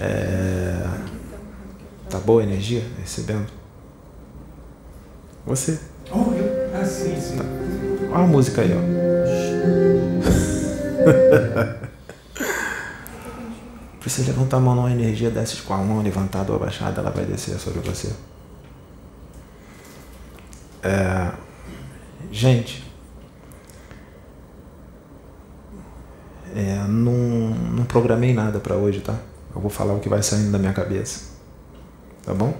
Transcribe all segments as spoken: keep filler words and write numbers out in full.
É... Tá boa a energia? Recebendo? Você. Oh, eu? Ah, sim, sim. Tá. Olha a música aí, ó. Precisa levantar a mão numa energia, desce com a mão levantada ou abaixada, ela vai descer sobre você. É... Gente, é, não, não programei nada para hoje, tá? Eu vou falar o que vai saindo da minha cabeça. Tá bom?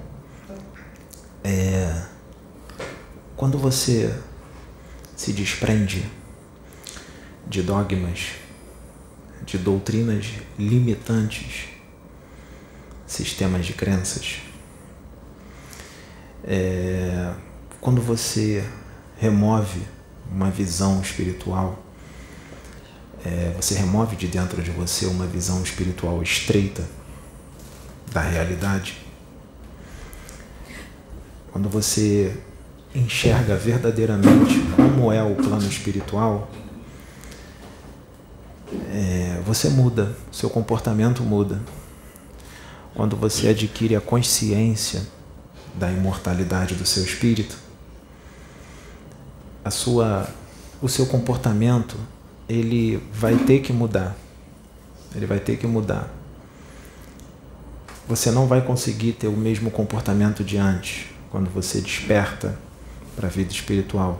É, quando você se desprende de dogmas, de doutrinas limitantes, sistemas de crenças, é, quando você remove uma visão espiritual, é, você remove de dentro de você uma visão espiritual estreita da realidade, quando você enxerga verdadeiramente como é o plano espiritual, é, você muda, seu comportamento muda. Quando você adquire a consciência da imortalidade do seu espírito, a sua, o seu comportamento, ele vai ter que mudar. Ele vai ter que mudar. Você não vai conseguir ter o mesmo comportamento de antes, quando você desperta para a vida espiritual.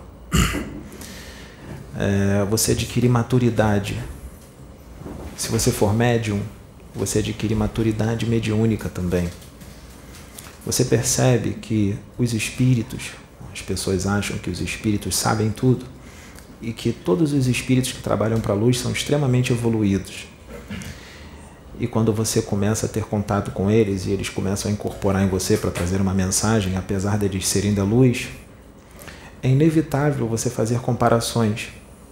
É, você adquire maturidade. Se você for médium, você adquire maturidade mediúnica também. Você percebe que os espíritos, as pessoas acham que os espíritos sabem tudo e que todos os espíritos que trabalham para a luz são extremamente evoluídos. E quando você começa a ter contato com eles e eles começam a incorporar em você para trazer uma mensagem, apesar de eles serem da luz, é inevitável você fazer comparações.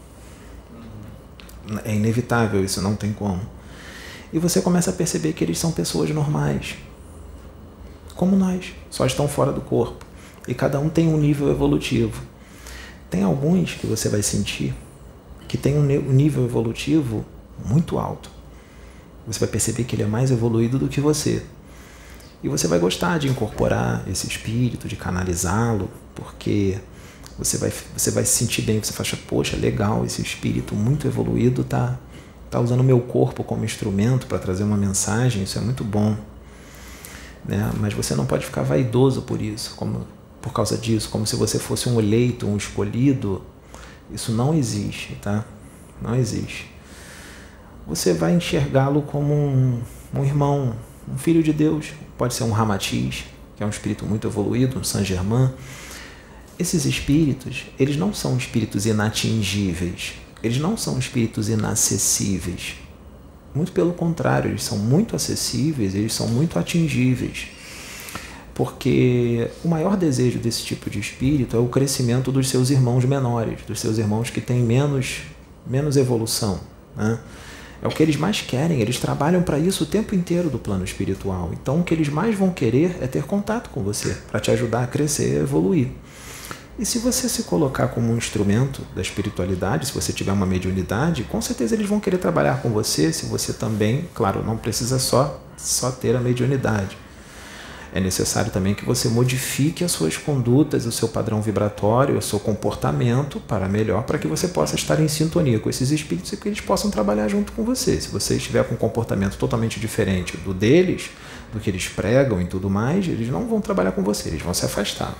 É inevitável, isso não tem como. E você começa a perceber que eles são pessoas normais, como nós, só estão fora do corpo. E cada um tem um nível evolutivo. Tem alguns que você vai sentir que tem um nível evolutivo muito alto. Você vai perceber que ele é mais evoluído do que você. E você vai gostar de incorporar esse espírito, de canalizá-lo, porque você vai, você vai se sentir bem, você fala, poxa, legal, esse espírito muito evoluído está tá usando o meu corpo como instrumento para trazer uma mensagem, isso é muito bom. Né? Mas você não pode ficar vaidoso por isso, como, por causa disso, como se você fosse um eleito, um escolhido. Isso não existe, tá? Não existe. Você vai enxergá-lo como um, um irmão, um filho de Deus. Pode ser um Ramatiz, que é um espírito muito evoluído, um Saint Germain. Esses espíritos, eles não são espíritos inatingíveis, eles não são espíritos inacessíveis. Muito pelo contrário, eles são muito acessíveis, eles são muito atingíveis. Porque o maior desejo desse tipo de espírito é o crescimento dos seus irmãos menores, dos seus irmãos que têm menos, menos evolução, né? É o que eles mais querem, eles trabalham para isso o tempo inteiro do plano espiritual. Então o que eles mais vão querer é ter contato com você, para te ajudar a crescer e evoluir. E se você se colocar como um instrumento da espiritualidade, se você tiver uma mediunidade, com certeza eles vão querer trabalhar com você, se você também, claro, não precisa só, só ter a mediunidade. É necessário também que você modifique as suas condutas, o seu padrão vibratório, o seu comportamento para melhor, para que você possa estar em sintonia com esses espíritos e que eles possam trabalhar junto com você. Se você estiver com um comportamento totalmente diferente do deles, do que eles pregam e tudo mais, eles não vão trabalhar com você, eles vão se afastar.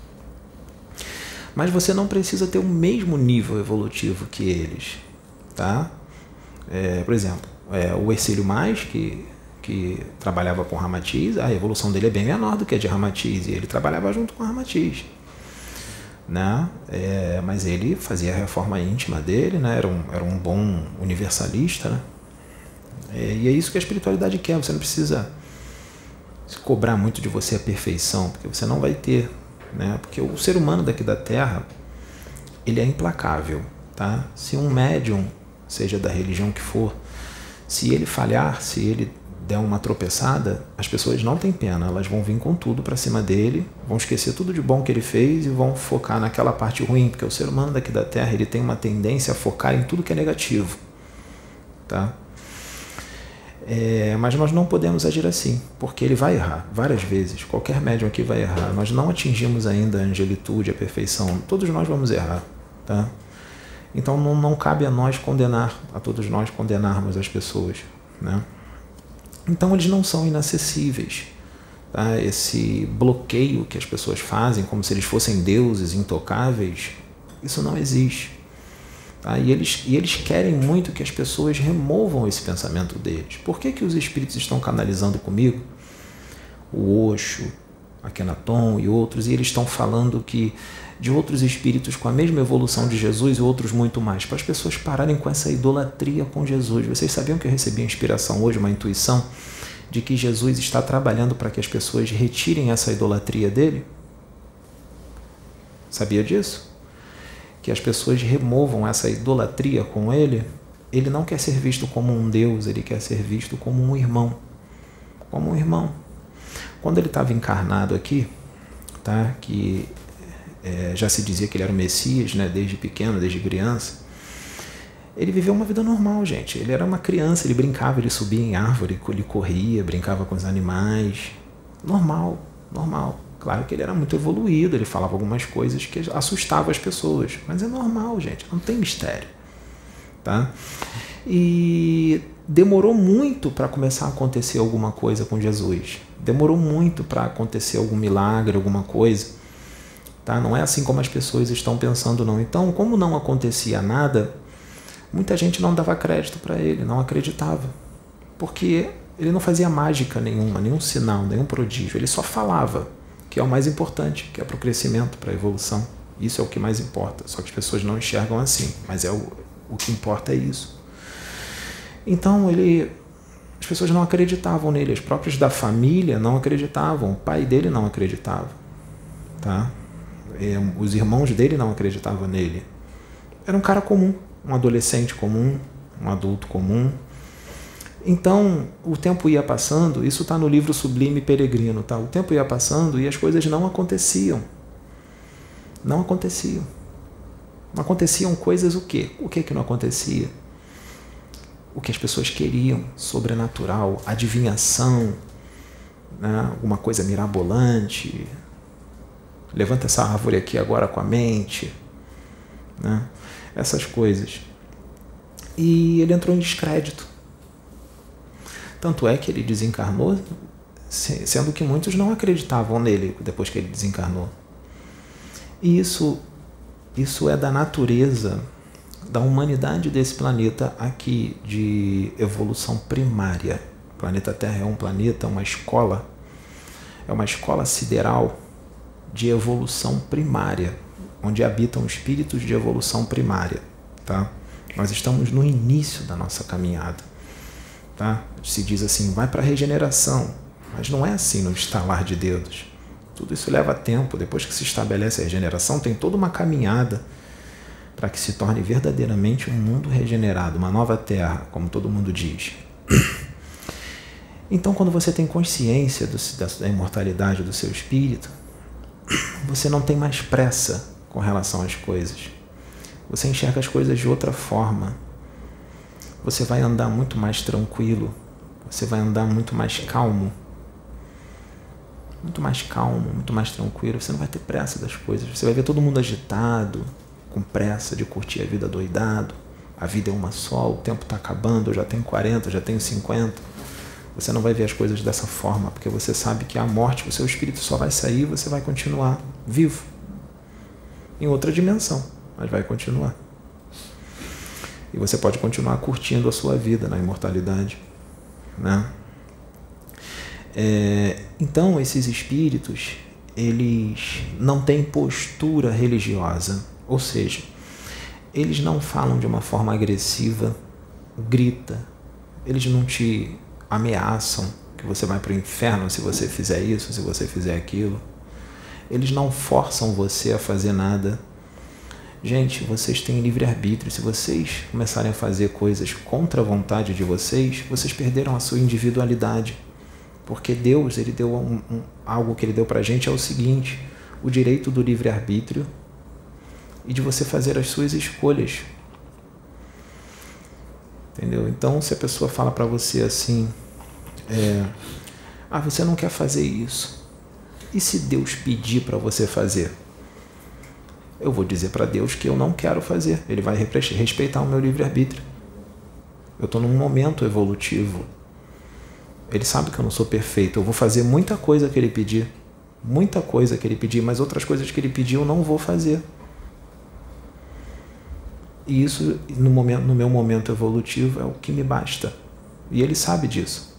Mas você não precisa ter o mesmo nível evolutivo que eles, tá? É, por exemplo, é, o Hercílio Mais, que... que trabalhava com Ramatiz, a evolução dele é bem menor do que a de Ramatiz, e ele trabalhava junto com Ramatiz, né? É, mas ele fazia a reforma íntima dele, né? Era um, era um bom universalista, né? É, e é isso que a espiritualidade quer, você não precisa se cobrar muito de você a perfeição, porque você não vai ter, né? Porque o ser humano daqui da Terra, ele é implacável, tá? Se um médium, seja da religião que for, se ele falhar, se ele der uma tropeçada, as pessoas não têm pena, elas vão vir com tudo para cima dele, vão esquecer tudo de bom que ele fez e vão focar naquela parte ruim, porque o ser humano daqui da Terra, ele tem uma tendência a focar em tudo que é negativo, tá? É, mas nós não podemos agir assim, porque ele vai errar várias vezes. Qualquer médium aqui vai errar. Nós não atingimos ainda a angelitude, a perfeição. Todos nós vamos errar, tá? Então não, não cabe a nós condenar, a todos nós condenarmos as pessoas, né? Então eles não são inacessíveis, tá? Esse bloqueio que as pessoas fazem, como se eles fossem deuses intocáveis, isso não existe. Tá? E, eles, e eles querem muito que as pessoas removam esse pensamento deles. Por que que os espíritos estão canalizando comigo? O Osho, Akhenaton e outros, e eles estão falando que de outros espíritos com a mesma evolução de Jesus e outros muito mais, para as pessoas pararem com essa idolatria com Jesus. Vocês sabiam que eu recebi a inspiração hoje, uma intuição, de que Jesus está trabalhando para que as pessoas retirem essa idolatria dele? Sabia disso? Que as pessoas removam essa idolatria com ele. Ele não quer ser visto como um Deus, ele quer ser visto como um irmão. Como um irmão. Quando ele estava encarnado aqui, tá? Que é, já se dizia que ele era o Messias, né? Desde pequeno, desde criança, ele viveu uma vida normal, gente. Ele era uma criança, ele brincava, ele subia em árvore, ele corria, brincava com os animais. Normal, normal. Claro que ele era muito evoluído, ele falava algumas coisas que assustavam as pessoas, mas é normal, gente, não tem mistério, tá? E demorou muito para começar a acontecer alguma coisa com Jesus, demorou muito para acontecer algum milagre, alguma coisa, tá? Não é assim como as pessoas estão pensando, não. Então, como não acontecia nada, muita gente não dava crédito para ele, não acreditava, porque ele não fazia mágica nenhuma, nenhum sinal, nenhum prodígio, ele só falava, que é o mais importante, que é para o crescimento, para a evolução. Isso é o que mais importa, só que as pessoas não enxergam assim, mas é o, o que importa é isso. Então, ele, as pessoas não acreditavam nele, os próprios da família não acreditavam, o pai dele não acreditava, tá? E, os irmãos dele não acreditavam nele. Era um cara comum, um adolescente comum, um adulto comum. Então, o tempo ia passando, isso está no livro Sublime Peregrino, tá? O tempo ia passando e as coisas não aconteciam. Não aconteciam. Não aconteciam coisas o quê? O que que não acontecia? O que as pessoas queriam, sobrenatural, adivinhação, né? Alguma coisa mirabolante. Levanta essa árvore aqui agora com a mente, né? Essas coisas. E ele entrou em descrédito. Tanto é que ele desencarnou, sendo que muitos não acreditavam nele depois que ele desencarnou. E isso, isso é da natureza da humanidade desse planeta aqui, de evolução primária. O planeta Terra é um planeta, uma escola, é uma escola sideral de evolução primária, onde habitam espíritos de evolução primária, tá? Nós estamos no início da nossa caminhada. Tá? Se diz assim, vai para a regeneração, mas não é assim no estalar de dedos. Tudo isso leva tempo. Depois que se estabelece a regeneração, tem toda uma caminhada para que se torne verdadeiramente um mundo regenerado, uma nova terra, como todo mundo diz. Então, quando você tem consciência do, da, da imortalidade do seu espírito, você não tem mais pressa com relação às coisas. Você enxerga as coisas de outra forma. Você vai andar muito mais tranquilo, você vai andar muito mais calmo, muito mais calmo, muito mais tranquilo, você não vai ter pressa das coisas, você vai ver todo mundo agitado, com pressa de curtir a vida doidado, a vida é uma só, o tempo está acabando, eu já tenho quarenta, eu já tenho cinquenta, você não vai ver as coisas dessa forma, porque você sabe que a morte, o seu espírito só vai sair e você vai continuar vivo, em outra dimensão, mas vai continuar. E você pode continuar curtindo a sua vida na imortalidade, né? É, então, esses espíritos, eles não têm postura religiosa. Ou seja, eles não falam de uma forma agressiva, grita. Eles não te ameaçam que você vai para o inferno se você fizer isso, se você fizer aquilo. Eles não forçam você a fazer nada. Gente, vocês têm livre-arbítrio. Se vocês começarem a fazer coisas contra a vontade de vocês, vocês perderam a sua individualidade. Porque Deus, ele deu um, um, algo que ele deu pra gente é o seguinte: o direito do livre-arbítrio e de você fazer as suas escolhas. Entendeu? Então, se a pessoa fala para você assim, é, ah, você não quer fazer isso. E se Deus pedir para você fazer? Eu vou dizer para Deus que eu não quero fazer. Ele vai respeitar o meu livre-arbítrio. Eu estou num momento evolutivo. Ele sabe que eu não sou perfeito. Eu vou fazer muita coisa que ele pedir. Muita coisa que ele pedir, mas outras coisas que ele pedir eu não vou fazer. E isso, no, momento, no meu momento evolutivo, é o que me basta. E ele sabe disso.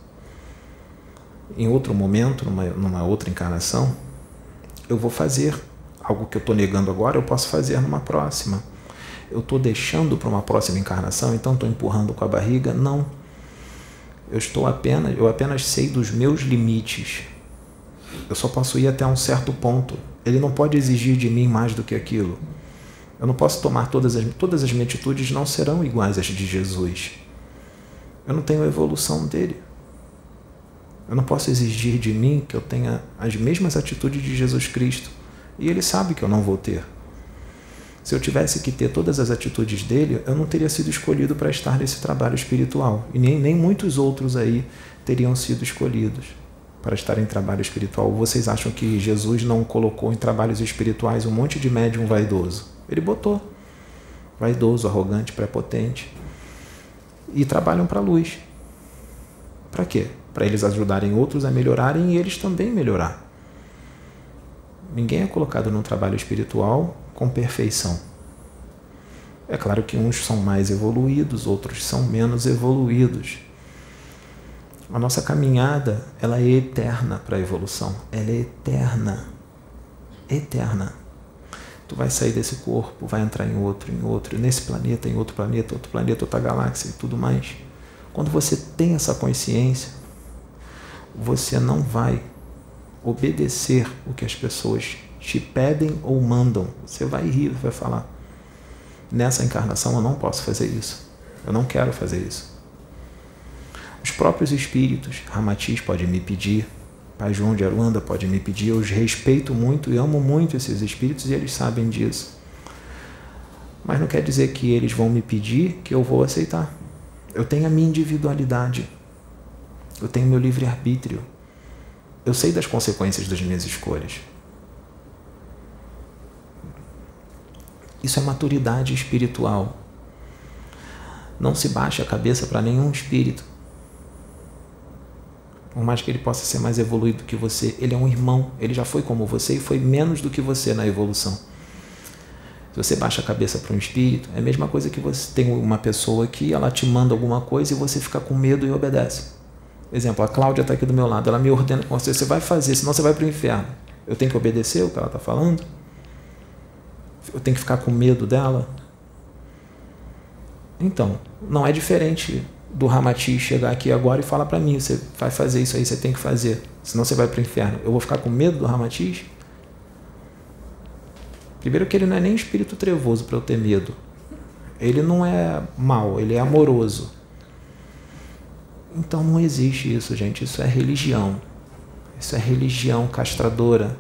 Em outro momento, numa, numa outra encarnação, eu vou fazer algo que eu estou negando agora, eu posso fazer numa próxima. Eu estou deixando para uma próxima encarnação, então estou empurrando com a barriga? Não. Eu estou apenas, eu apenas sei dos meus limites. Eu só posso ir até um certo ponto. Ele não pode exigir de mim mais do que aquilo. Eu não posso tomar todas as, todas as minhas atitudes não serão iguais às de Jesus. Eu não tenho a evolução dele. Eu não posso exigir de mim que eu tenha as mesmas atitudes de Jesus Cristo. E ele sabe que eu não vou ter. Se eu tivesse que ter todas as atitudes dele, eu não teria sido escolhido para estar nesse trabalho espiritual. E nem, nem muitos outros aí teriam sido escolhidos para estar em trabalho espiritual. Vocês acham que Jesus não colocou em trabalhos espirituais um monte de médium vaidoso? Ele botou. Vaidoso, arrogante, prepotente. E trabalham para a luz. Para quê? Para eles ajudarem outros a melhorarem e eles também melhorar. Ninguém é colocado num trabalho espiritual com perfeição. É claro que uns são mais evoluídos, outros são menos evoluídos. A nossa caminhada, ela é eterna para a evolução. Ela é eterna. Eterna. Tu vai sair desse corpo, vai entrar em outro, em outro, nesse planeta, em outro planeta, outro planeta, outra galáxia e tudo mais. Quando você tem essa consciência, você não vai obedecer o que as pessoas te pedem ou mandam. Você vai rir, vai falar, nessa encarnação eu não posso fazer isso. Eu não quero fazer isso. Os próprios espíritos, Ramatiz pode me pedir, Pai João de Aruanda pode me pedir, eu os respeito muito e amo muito esses espíritos e eles sabem disso. Mas não quer dizer que eles vão me pedir que eu vou aceitar. Eu tenho a minha individualidade. Eu tenho meu livre-arbítrio. Eu sei das consequências das minhas escolhas. Isso é maturidade espiritual. Não se baixe a cabeça para nenhum espírito. Por mais que ele possa ser mais evoluído que você, ele é um irmão, ele já foi como você e foi menos do que você na evolução. Se você baixa a cabeça para um espírito, é a mesma coisa que você tem uma pessoa que ela te manda alguma coisa e você fica com medo e obedece. Exemplo, a Cláudia está aqui do meu lado, ela me ordena com você, você vai fazer, senão você vai para o inferno. Eu tenho que obedecer o que ela está falando? Eu tenho que ficar com medo dela? Então, não é diferente do Ramatiz chegar aqui agora e falar para mim, você vai fazer isso aí, você tem que fazer, senão você vai para o inferno. Eu vou ficar com medo do Ramatiz? Primeiro que ele não é nem espírito trevoso para eu ter medo. Ele não é mau, ele é amoroso. Então não existe isso, gente. Isso é religião. Isso é religião castradora.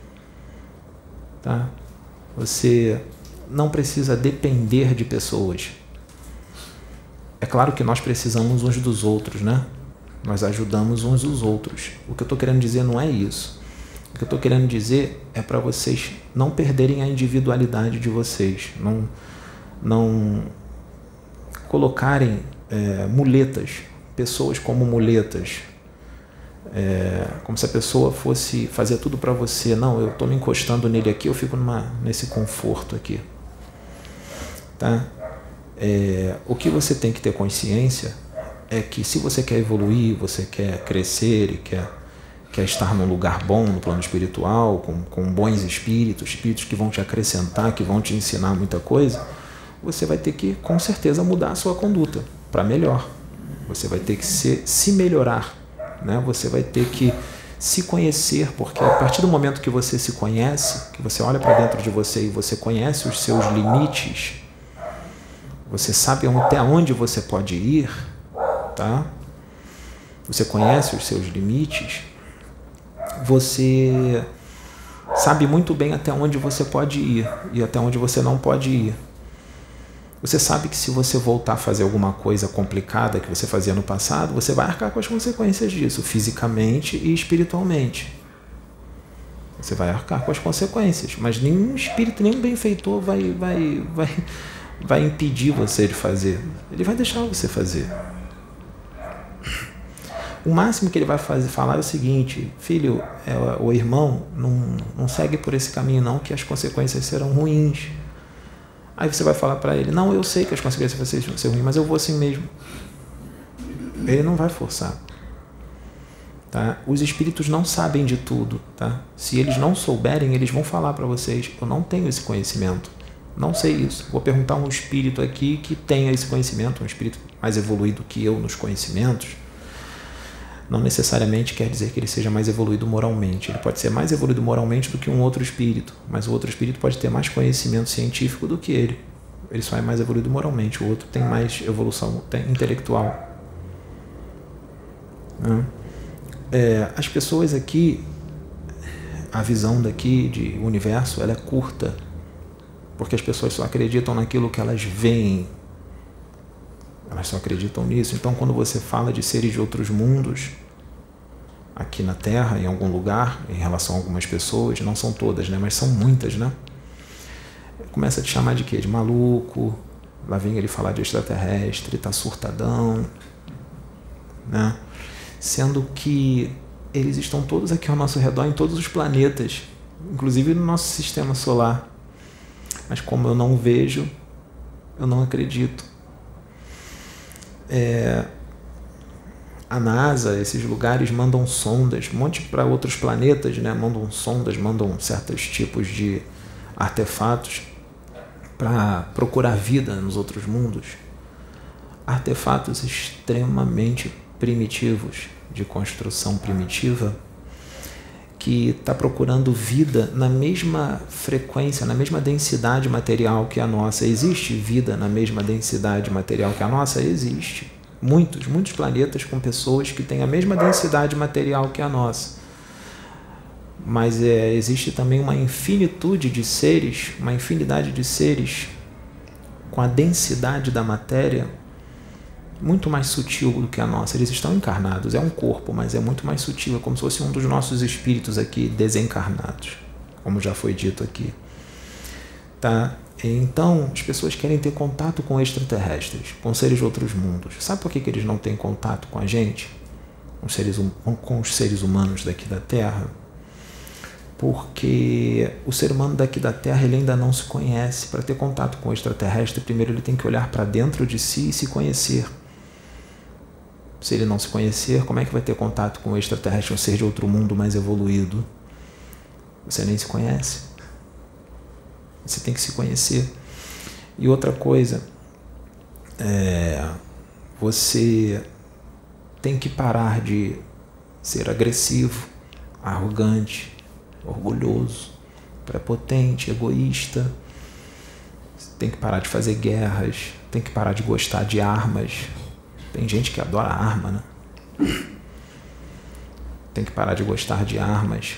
Tá? Você não precisa depender de pessoas. É claro que nós precisamos uns dos outros, né? Nós ajudamos uns os outros. O que eu estou querendo dizer não é isso. O que eu estou querendo dizer é para vocês não perderem a individualidade de vocês. Não, não colocarem é, muletas, pessoas como muletas. É, como se a pessoa fosse fazer tudo para você. Não, eu estou me encostando nele aqui, eu fico numa, nesse conforto aqui. Tá? É, o que você tem que ter consciência é que se você quer evoluir, você quer crescer e quer, quer estar num lugar bom no plano espiritual, com, com bons espíritos, espíritos que vão te acrescentar, que vão te ensinar muita coisa, você vai ter que, com certeza, mudar a sua conduta para melhor. Você vai ter que se, se melhorar, né? Você vai ter que se conhecer, porque a partir do momento que você se conhece, que você olha para dentro de você e você conhece os seus limites, você sabe até onde você pode ir, tá? Você conhece os seus limites, você sabe muito bem até onde você pode ir e até onde você não pode ir. Você sabe que se você voltar a fazer alguma coisa complicada que você fazia no passado, você vai arcar com as consequências disso, fisicamente e espiritualmente. Você vai arcar com as consequências, mas nenhum espírito, nenhum benfeitor vai, vai, vai, vai impedir você de fazer. Ele vai deixar você fazer. O máximo que ele vai fazer, falar é o seguinte: filho, é, o irmão, não, não segue por esse caminho não, que as consequências serão ruins. Aí você vai falar para ele: não, eu sei que as consequências vão ser ruins, mas eu vou assim mesmo. Ele não vai forçar. Tá? Os espíritos não sabem de tudo. Tá? Se eles não souberem, eles vão falar para vocês: eu não tenho esse conhecimento, não sei isso. Vou perguntar a um espírito aqui que tenha esse conhecimento, um espírito mais evoluído que eu nos conhecimentos. Não necessariamente quer dizer que ele seja mais evoluído moralmente. Ele pode ser mais evoluído moralmente do que um outro espírito, mas o outro espírito pode ter mais conhecimento científico do que ele. Ele só é mais evoluído moralmente, o outro tem mais evolução tem intelectual. É, as pessoas aqui, a visão daqui de universo, ela é curta, porque as pessoas só acreditam naquilo que elas veem. Elas só acreditam nisso. Então, quando você fala de seres de outros mundos, aqui na Terra, em algum lugar, em relação a algumas pessoas, não são todas, né? Mas são muitas, né? Começa a te chamar de quê? De maluco. Lá vem ele falar de extraterrestre, tá surtadão, né? Sendo que eles estão todos aqui ao nosso redor, em todos os planetas, inclusive no nosso sistema solar. Mas como eu não vejo, eu não acredito. É, a NASA, esses lugares mandam sondas, um monte para outros planetas, né? Mandam sondas, mandam certos tipos de artefatos para procurar vida nos outros mundos. Artefatos extremamente primitivos, de construção primitiva, que está procurando vida na mesma frequência, na mesma densidade material que a nossa. Existe vida na mesma densidade material que a nossa? Existe. Muitos, muitos planetas com pessoas que têm a mesma densidade material que a nossa. Mas é, existe também uma infinitude de seres, uma infinidade de seres com a densidade da matéria muito mais sutil do que a nossa. Eles estão encarnados, é um corpo, mas é muito mais sutil, é como se fosse um dos nossos espíritos aqui desencarnados, como já foi dito aqui. Tá? Então, as pessoas querem ter contato com extraterrestres, com seres de outros mundos. Sabe por que, que eles não têm contato com a gente? Com os seres, hum, com os seres humanos daqui da Terra? Porque o ser humano daqui da Terra ele ainda não se conhece. Para ter contato com o extraterrestre, primeiro ele tem que olhar para dentro de si e se conhecer. Se ele não se conhecer, como é que vai ter contato com o extraterrestre, um ser de outro mundo mais evoluído? Você nem se conhece. Você tem que se conhecer. E outra coisa, é, você tem que parar de ser agressivo, arrogante, orgulhoso, prepotente, egoísta. Você tem que parar de fazer guerras, tem que parar de gostar de armas. Tem gente que adora arma, né? Tem que parar de gostar de armas,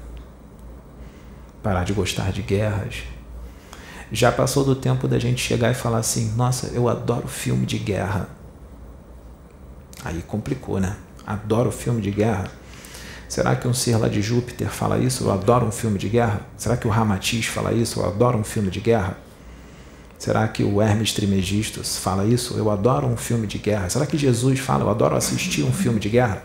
parar de gostar de guerras. Já passou do tempo da gente chegar e falar assim: nossa, eu adoro filme de guerra. Aí complicou, né? Adoro filme de guerra. Será que um ser lá de Júpiter fala isso? Eu adoro um filme de guerra. Será que o Ramatiz fala isso? Eu adoro um filme de guerra. Será que o Hermes Trismegisto fala isso? Eu adoro um filme de guerra. Será que Jesus fala: eu adoro assistir um filme de guerra?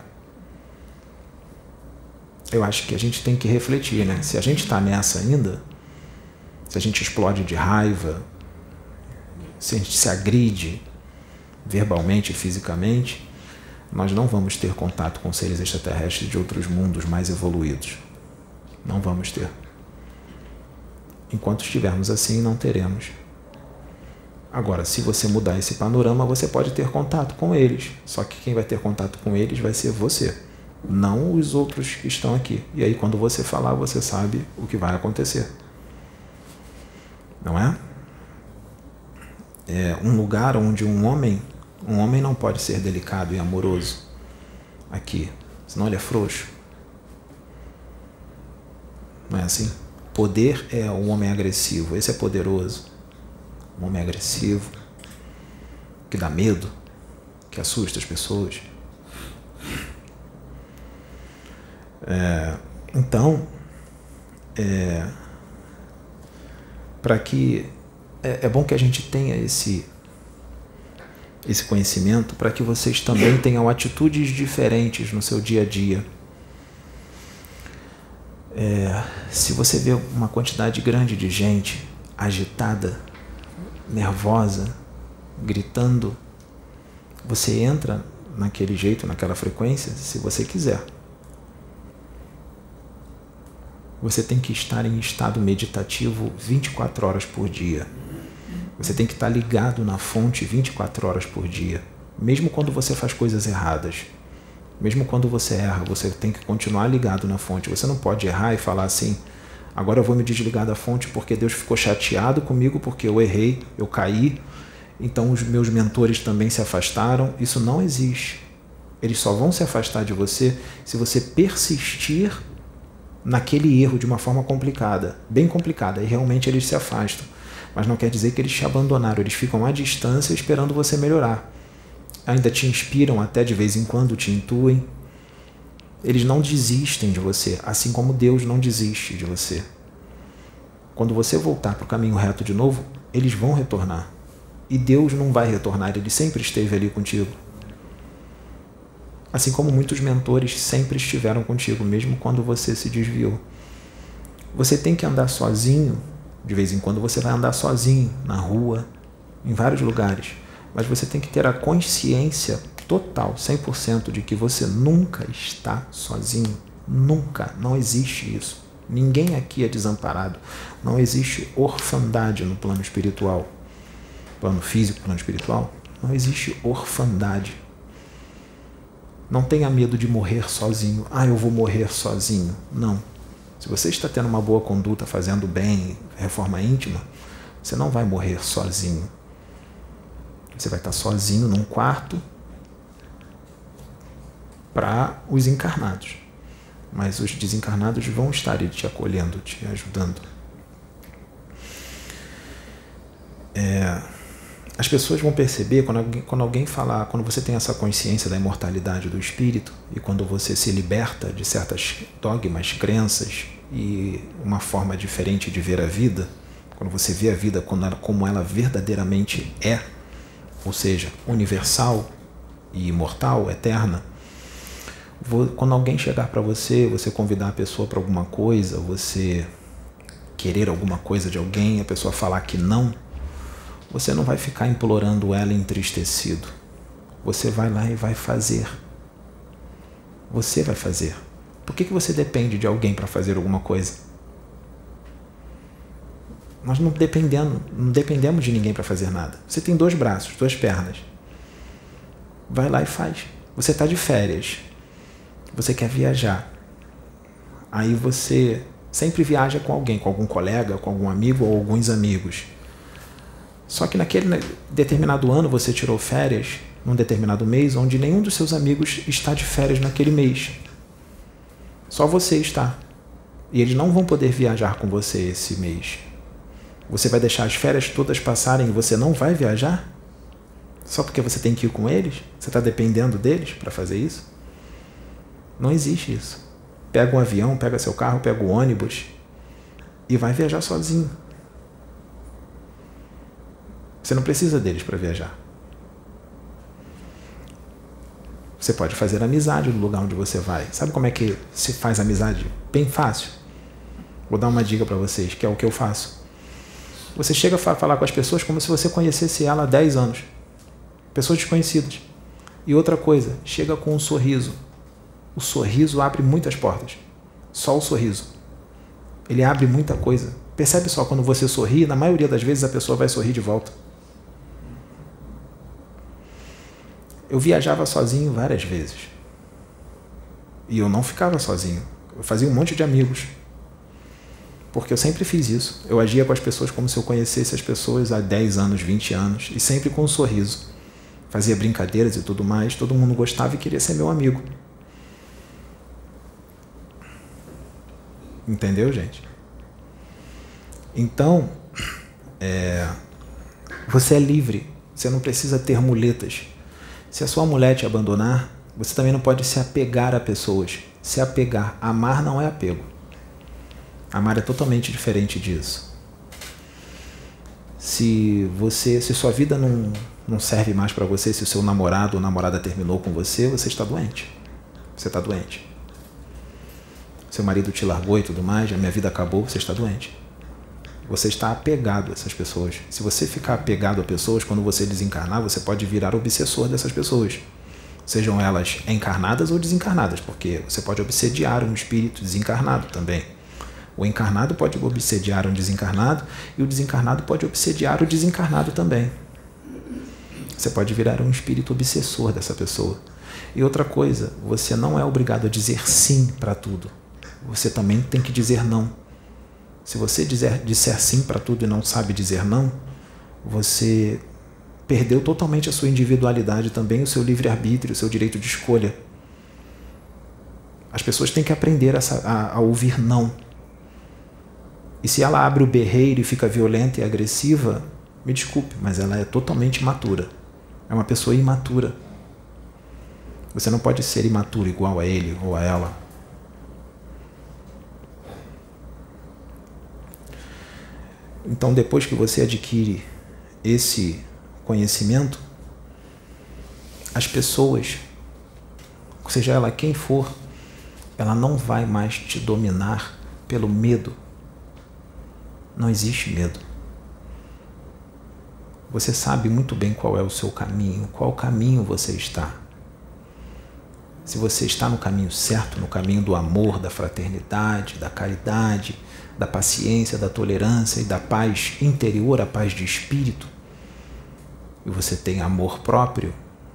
Eu acho que a gente tem que refletir, né? Se a gente está nessa ainda, se a gente explode de raiva, se a gente se agride verbalmente e fisicamente, nós não vamos ter contato com seres extraterrestres de outros mundos mais evoluídos. Não vamos ter. Enquanto estivermos assim, não teremos. Agora, se você mudar esse panorama, você pode ter contato com eles. Só que quem vai ter contato com eles vai ser você, não os outros que estão aqui. E aí, quando você falar, você sabe o que vai acontecer. Não é? É um lugar onde um homem, um homem não pode ser delicado e amoroso aqui, senão ele é frouxo. Não é assim? Poder é um homem agressivo, esse é poderoso. Um homem agressivo, que dá medo, que assusta as pessoas. É, então, é, para que é, é bom que a gente tenha esse esse conhecimento, para que vocês também tenham atitudes diferentes no seu dia a dia. É, se você vê uma quantidade grande de gente agitada, nervosa, gritando, você entra naquele jeito, naquela frequência, se você quiser. Você tem que estar em estado meditativo vinte e quatro horas por dia. Você tem que estar ligado na fonte vinte e quatro horas por dia. Mesmo quando você faz coisas erradas. Mesmo quando você erra, você tem que continuar ligado na fonte. Você não pode errar e falar assim, agora eu vou me desligar da fonte porque Deus ficou chateado comigo porque eu errei, eu caí, então os meus mentores também se afastaram. Isso não existe. Eles só vão se afastar de você se você persistir naquele erro de uma forma complicada, bem complicada, e realmente eles se afastam. Mas não quer dizer que eles te abandonaram, eles ficam à distância esperando você melhorar. Ainda te inspiram, até de vez em quando te intuem. Eles não desistem de você, assim como Deus não desiste de você. Quando você voltar para o caminho reto de novo, eles vão retornar. E Deus não vai retornar, Ele sempre esteve ali contigo. Assim como muitos mentores sempre estiveram contigo, mesmo quando você se desviou. Você tem que andar sozinho, de vez em quando você vai andar sozinho, na rua, em vários lugares. Mas você tem que ter a consciência total, cem por cento, de que você nunca está sozinho. Nunca. Não existe isso. Ninguém aqui é desamparado. Não existe orfandade no plano espiritual. Plano físico, plano espiritual. Não existe orfandade. Não tenha medo de morrer sozinho. Ah, eu vou morrer sozinho. Não. Se você está tendo uma boa conduta, fazendo bem, reforma íntima, você não vai morrer sozinho. Você vai estar sozinho num quarto para os encarnados. Mas os desencarnados vão estar ali te acolhendo, te ajudando. É... As pessoas vão perceber, quando alguém, quando alguém falar, quando você tem essa consciência da imortalidade do espírito, e quando você se liberta de certas dogmas, crenças e uma forma diferente de ver a vida, quando você vê a vida como ela, como ela verdadeiramente é, ou seja, universal e imortal, eterna, quando alguém chegar para você, você convidar a pessoa para alguma coisa, você querer alguma coisa de alguém, a pessoa falar que não, você não vai ficar implorando ela entristecido. Você vai lá e vai fazer. Você vai fazer. Por que que você depende de alguém para fazer alguma coisa? Nós não dependemos, não dependemos de ninguém para fazer nada. Você tem dois braços, duas pernas. Vai lá e faz. Você está de férias. Você quer viajar. Aí você sempre viaja com alguém, com algum colega, com algum amigo ou alguns amigos. Só que naquele determinado ano você tirou férias, num determinado mês, onde nenhum dos seus amigos está de férias naquele mês. Só você está. E eles não vão poder viajar com você esse mês. Você vai deixar as férias todas passarem e você não vai viajar? Só porque você tem que ir com eles? Você está dependendo deles para fazer isso? Não existe isso. Pega um avião, pega seu carro, pega o ônibus e vai viajar sozinho. Você não precisa deles para viajar. Você pode fazer amizade no lugar onde você vai. Sabe como é que se faz amizade? Bem fácil. Vou dar uma dica para vocês, que é o que eu faço. Você chega a falar com as pessoas como se você conhecesse ela há dez anos. Pessoas desconhecidas. E outra coisa, chega com um sorriso. O sorriso abre muitas portas. Só o sorriso. Ele abre muita coisa. Percebe só, quando você sorri, na maioria das vezes a pessoa vai sorrir de volta. Eu viajava sozinho várias vezes. E eu não ficava sozinho. Eu fazia um monte de amigos. Porque eu sempre fiz isso. Eu agia com as pessoas como se eu conhecesse as pessoas há dez anos, vinte anos. E sempre com um sorriso. Fazia brincadeiras e tudo mais. Todo mundo gostava e queria ser meu amigo. Entendeu, gente? Então, é, você é livre. Você não precisa ter muletas. Se a sua mulher te abandonar, você também não pode se apegar a pessoas. Se apegar. Amar não é apego. Amar é totalmente diferente disso. Se você, se sua vida não, não serve mais para você, se o seu namorado ou namorada terminou com você, você está doente. Você está doente. Seu marido te largou e tudo mais, a minha vida acabou, você está doente. Você está apegado a essas pessoas. Se você ficar apegado a pessoas, quando você desencarnar, você pode virar obsessor dessas pessoas. Sejam elas encarnadas ou desencarnadas, porque você pode obsediar um espírito desencarnado também. O encarnado pode obsediar um desencarnado e o desencarnado pode obsediar o desencarnado também. Você pode virar um espírito obsessor dessa pessoa. E outra coisa, você não é obrigado a dizer sim para tudo. Você também tem que dizer não. Se você dizer, disser sim para tudo e não sabe dizer não, você perdeu totalmente a sua individualidade também, o seu livre-arbítrio, o seu direito de escolha. As pessoas têm que aprender a, a, a ouvir não. E se ela abre o berreiro e fica violenta e agressiva, me desculpe, mas ela é totalmente imatura. É uma pessoa imatura. Você não pode ser imaturo igual a ele ou a ela. Então, depois que você adquire esse conhecimento, as pessoas, seja ela quem for, ela não vai mais te dominar pelo medo. Não existe medo. Você sabe muito bem qual é o seu caminho, qual caminho você está. Se você está no caminho certo, no caminho do amor, da fraternidade, da caridade, da paciência, da tolerância e da paz interior, a paz de espírito, e você tem amor próprio,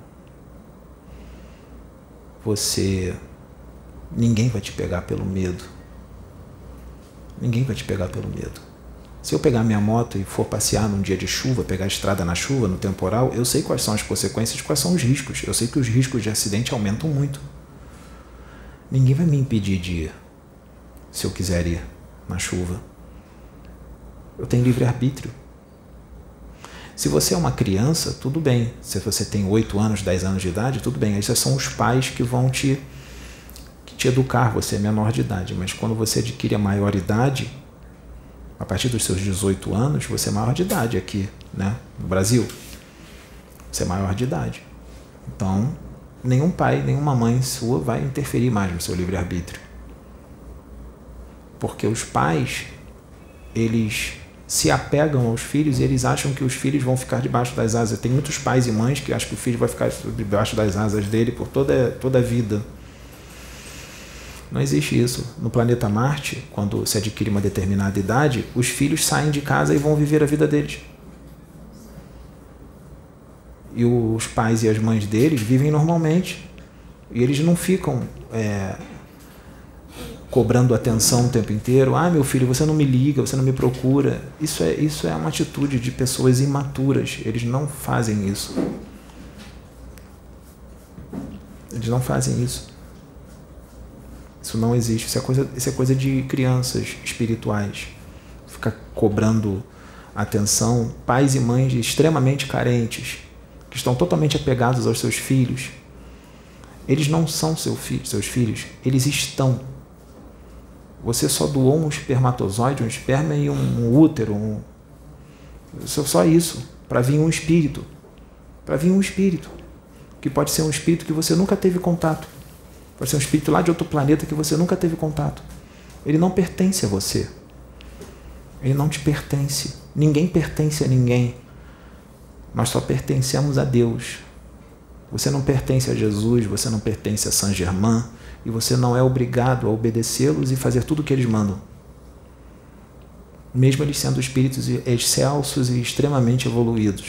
você... ninguém vai te pegar pelo medo. Ninguém vai te pegar pelo medo. Se eu pegar minha moto e for passear num dia de chuva, pegar a estrada na chuva, no temporal, eu sei quais são as consequências, quais são os riscos. Eu sei que os riscos de acidente aumentam muito. Ninguém vai me impedir de ir, se eu quiser ir na chuva. Eu tenho livre-arbítrio. Se você é uma criança, tudo bem. Se você tem oito anos, dez anos de idade, tudo bem. Esses são os pais que vão te, que te educar, você é menor de idade. Mas quando você adquire a maioridade, a partir dos seus dezoito anos, você é maior de idade aqui, né? No Brasil. Você é maior de idade. Então, nenhum pai, nenhuma mãe sua vai interferir mais no seu livre-arbítrio. Porque os pais, eles se apegam aos filhos e eles acham que os filhos vão ficar debaixo das asas. Tem muitos pais e mães que acham que o filho vai ficar debaixo das asas dele por toda, toda a vida. Não existe isso. No planeta Marte, quando se adquire uma determinada idade, os filhos saem de casa e vão viver a vida deles. E os pais e as mães deles vivem normalmente. E eles não ficam é, cobrando atenção o tempo inteiro. Ah, meu filho, você não me liga, você não me procura. Isso é, isso é uma atitude de pessoas imaturas. Eles não fazem isso. Eles não fazem isso. Isso não existe, isso é coisa, isso é coisa de crianças espirituais. Ficar cobrando atenção, pais e mães extremamente carentes, que estão totalmente apegados aos seus filhos. Eles não são seu fi- seus filhos, eles estão. Você só doou um espermatozoide, um esperma e um útero, um... só isso, para vir um espírito. Para vir um espírito, que pode ser um espírito que você nunca teve contato. Pode ser um espírito lá de outro planeta que você nunca teve contato. Ele não pertence a você. Ele não te pertence. Ninguém pertence a ninguém. Nós só pertencemos a Deus. Você não pertence a Jesus, você não pertence a Saint Germain, e você não é obrigado a obedecê-los e fazer tudo o que eles mandam. Mesmo eles sendo espíritos excelsos e extremamente evoluídos.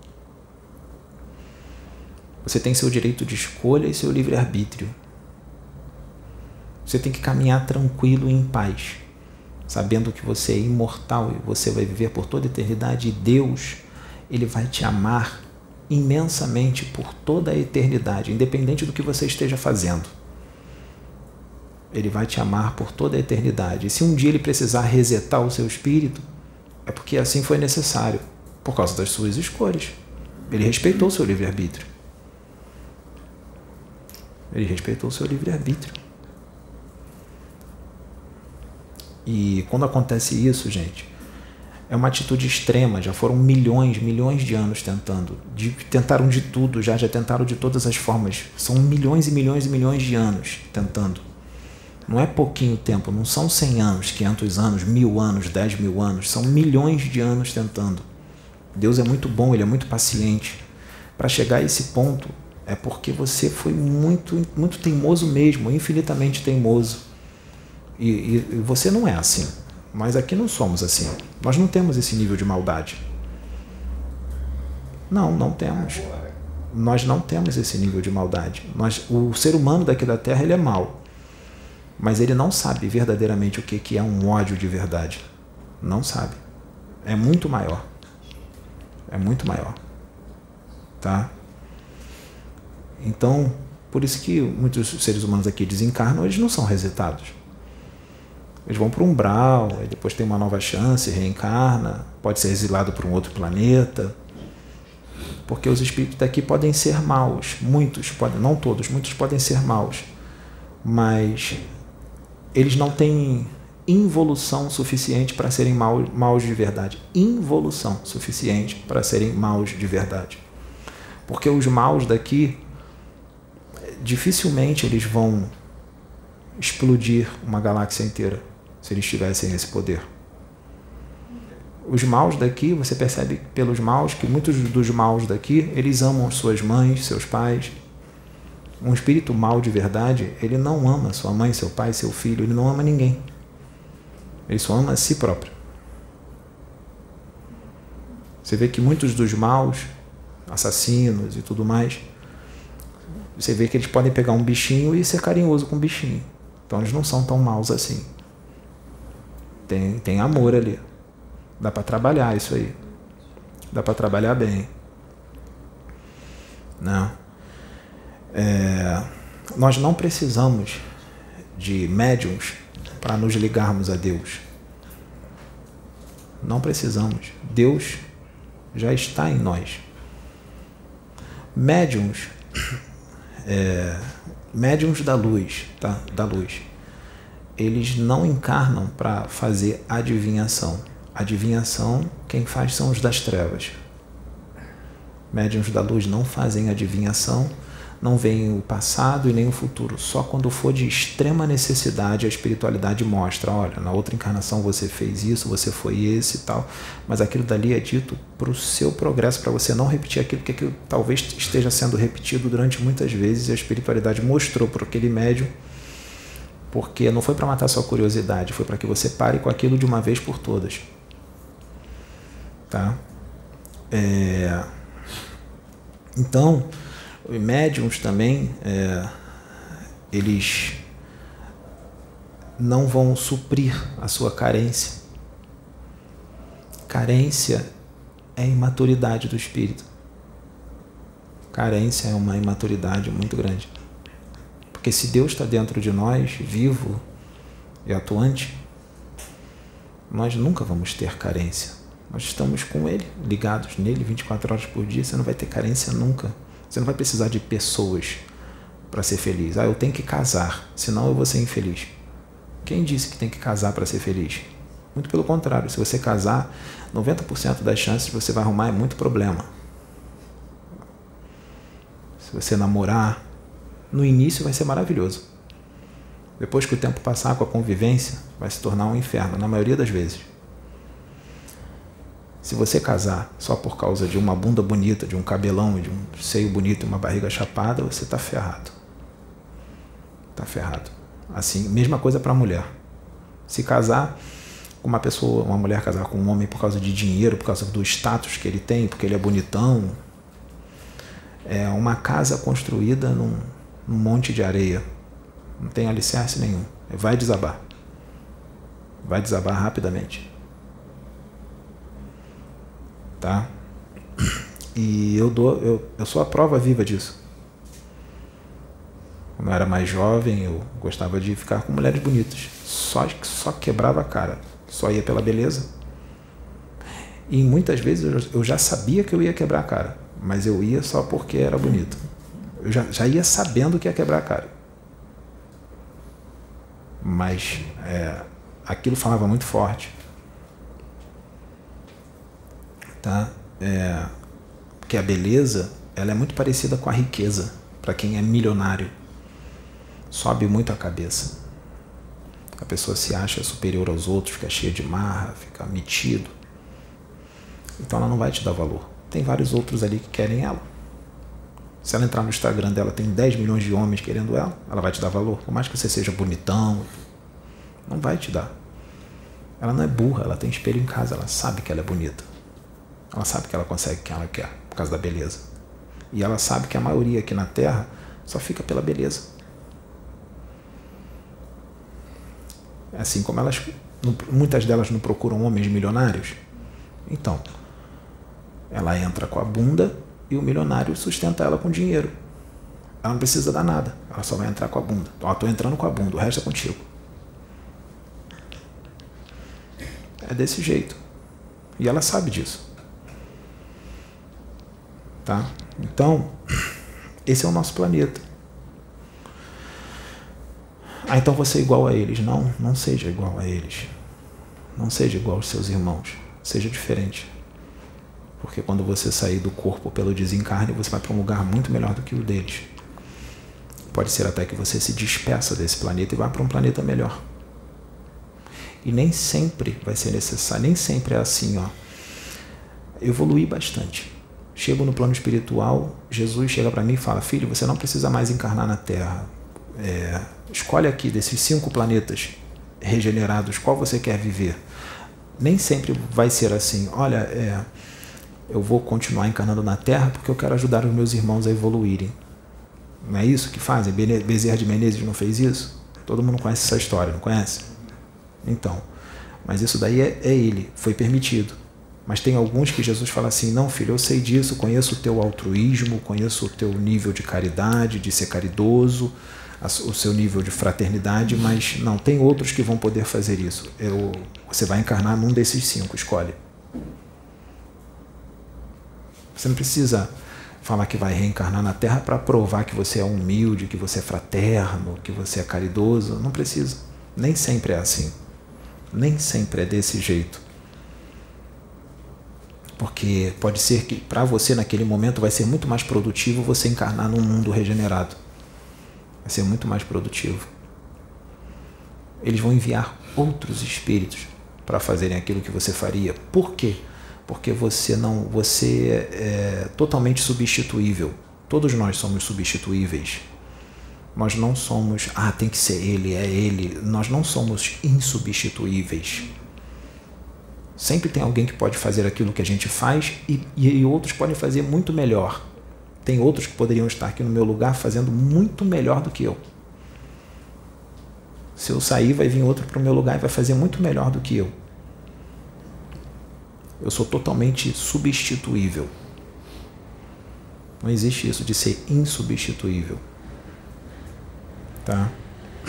Você tem seu direito de escolha e seu livre-arbítrio. Você tem que caminhar tranquilo e em paz, sabendo que você é imortal e você vai viver por toda a eternidade, e Deus, Ele vai te amar imensamente por toda a eternidade, independente do que você esteja fazendo. Ele vai te amar por toda a eternidade. E se um dia Ele precisar resetar o seu espírito, é porque assim foi necessário, por causa das suas escolhas. Ele respeitou o seu livre-arbítrio. Ele respeitou o seu livre-arbítrio. E quando acontece isso, gente, é uma atitude extrema. Já foram milhões, milhões de anos tentando. De, tentaram de tudo, já, já tentaram de todas as formas. São milhões e milhões e milhões de anos tentando. Não é pouquinho tempo, não são cem anos, quinhentos anos, mil anos, dez mil anos. São milhões de anos tentando. Deus é muito bom, Ele é muito paciente. Para chegar a esse ponto, é porque você foi muito, muito teimoso mesmo, infinitamente teimoso. E, e, e você não é assim. Mas aqui não somos assim. Nós não temos esse nível de maldade. Não, não temos. Nós não temos esse nível de maldade. Nós, o ser humano daqui da Terra, ele é mau. Mas ele não sabe verdadeiramente o que, que é um ódio de verdade. Não sabe. É muito maior. É muito maior. Tá? Então, por isso que muitos seres humanos aqui desencarnam, eles não são resetados. Eles vão para um umbral, aí depois tem uma nova chance, reencarna, pode ser exilado para um outro planeta. Porque os espíritos daqui podem ser maus. Muitos, podem, não todos, muitos podem ser maus. Mas eles não têm involução suficiente para serem maus, maus de verdade. Involução suficiente para serem maus de verdade. Porque os maus daqui, dificilmente eles vão explodir uma galáxia inteira, se eles tivessem esse poder. Os maus daqui, você percebe pelos maus, que muitos dos maus daqui, eles amam suas mães, seus pais. Um espírito mau de verdade, ele não ama sua mãe, seu pai, seu filho, ele não ama ninguém. Ele só ama a si próprio. Você vê que muitos dos maus, assassinos e tudo mais, você vê que eles podem pegar um bichinho e ser carinhoso com o bichinho. Então eles não são tão maus assim. Tem, tem amor ali. Dá para trabalhar isso aí. Dá para trabalhar bem. Não. É, nós não precisamos de médiuns para nos ligarmos a Deus. Não precisamos. Deus já está em nós. Médiuns, é, médiuns da luz, tá? Da luz. Eles não encarnam para fazer adivinhação. Adivinhação, quem faz são os das trevas. Médiuns da luz não fazem adivinhação, não veem o passado e nem o futuro. Só quando for de extrema necessidade, a espiritualidade mostra, olha, na outra encarnação você fez isso, você foi esse e tal, mas aquilo dali é dito para o seu progresso, para você não repetir aquilo, porque aquilo talvez esteja sendo repetido durante muitas vezes, e a espiritualidade mostrou para aquele médium, porque não foi para matar sua curiosidade, foi para que você pare com aquilo de uma vez por todas. Tá? É... Então, os médiums também, é, eles não vão suprir a sua carência. Carência é imaturidade do espírito. Carência é uma imaturidade muito grande. Porque se Deus está dentro de nós, vivo e atuante, nós nunca vamos ter carência. Nós estamos com Ele, ligados nele vinte e quatro horas por dia, você não vai ter carência nunca. Você não vai precisar de pessoas para ser feliz. Ah, eu tenho que casar, senão eu vou ser infeliz. Quem disse que tem que casar para ser feliz? Muito pelo contrário, se você casar, noventa por cento das chances que você vai arrumar é muito problema. Se você namorar, no início vai ser maravilhoso. Depois que o tempo passar com a convivência, vai se tornar um inferno, na maioria das vezes. Se você casar só por causa de uma bunda bonita, de um cabelão, de um seio bonito e uma barriga chapada, você está ferrado. Está ferrado. Assim, mesma coisa para a mulher. Se casar com uma pessoa, uma mulher casar com um homem por causa de dinheiro, por causa do status que ele tem, porque ele é bonitão, é uma casa construída num, num monte de areia. Não tem alicerce nenhum. Vai desabar. Vai desabar rapidamente. Tá? E eu, dou, eu, eu sou a prova viva disso. Quando eu era mais jovem, eu gostava de ficar com mulheres bonitas. Só, só quebrava a cara. Só ia pela beleza. E muitas vezes eu, eu já sabia que eu ia quebrar a cara. Mas eu ia só porque era bonito. Eu já, já ia sabendo que ia quebrar a cara. Mas é, aquilo falava muito forte. Tá? É, porque a beleza, ela é muito parecida com a riqueza. Para quem é milionário, sobe muito a cabeça. A pessoa se acha superior aos outros, fica cheia de marra, fica metido. Então ela não vai te dar valor. Tem vários outros ali que querem ela. Se ela entrar no Instagram dela, tem dez milhões de homens querendo ela, ela vai te dar valor. Por mais que você seja bonitão, não vai te dar. Ela não é burra, ela tem espelho em casa, ela sabe que ela é bonita. Ela sabe que ela consegue o que ela quer, por causa da beleza. E ela sabe que a maioria aqui na Terra só fica pela beleza. Assim como elas, muitas delas não procuram homens milionários. Então, ela entra com a bunda e o milionário sustenta ela com dinheiro. Ela não precisa dar nada, ela só vai entrar com a bunda. Ó, tô entrando com a bunda, o resto é contigo. É desse jeito. E ela sabe disso. Tá? Então, esse é o nosso planeta. Ah, então você é igual a eles. Não, não seja igual a eles. Não seja igual aos seus irmãos. Seja diferente. Porque quando você sair do corpo pelo desencarne, você vai para um lugar muito melhor do que o deles. Pode ser até que você se despeça desse planeta e vá para um planeta melhor. E nem sempre vai ser necessário, nem sempre é assim, ó. Evoluí bastante. Chego no plano espiritual, Jesus chega para mim e fala: filho, você não precisa mais encarnar na Terra. É, escolhe aqui desses cinco planetas regenerados, qual você quer viver. Nem sempre vai ser assim. Olha, é, eu vou continuar encarnando na Terra porque eu quero ajudar os meus irmãos a evoluírem. Não é isso que fazem? Bezerra de Menezes não fez isso? Todo mundo conhece essa história, não conhece? Então, mas isso daí é, é ele, foi permitido. Mas tem alguns que Jesus fala assim: não, filho, eu sei disso, conheço o teu altruísmo, conheço o teu nível de caridade, de ser caridoso, o seu nível de fraternidade, mas não, tem outros que vão poder fazer isso. Eu, você vai encarnar num desses cinco, escolhe. Você não precisa falar que vai reencarnar na Terra para provar que você é humilde, que você é fraterno, que você é caridoso. Não precisa. Nem sempre é assim. Nem sempre é desse jeito. Porque pode ser que para você naquele momento vai ser muito mais produtivo você encarnar num mundo regenerado. Vai ser muito mais produtivo. Eles vão enviar outros espíritos para fazerem aquilo que você faria. Por quê? Porque você não, você é totalmente substituível. Todos nós somos substituíveis. Nós não somos, ah, tem que ser ele, é ele. Nós não somos insubstituíveis. Sempre tem alguém que pode fazer aquilo que a gente faz e, e outros podem fazer muito melhor. Tem outros que poderiam estar aqui no meu lugar fazendo muito melhor do que eu. Se eu sair, vai vir outro para o meu lugar e vai fazer muito melhor do que eu. Eu sou totalmente substituível. Não existe isso de ser insubstituível. Tá?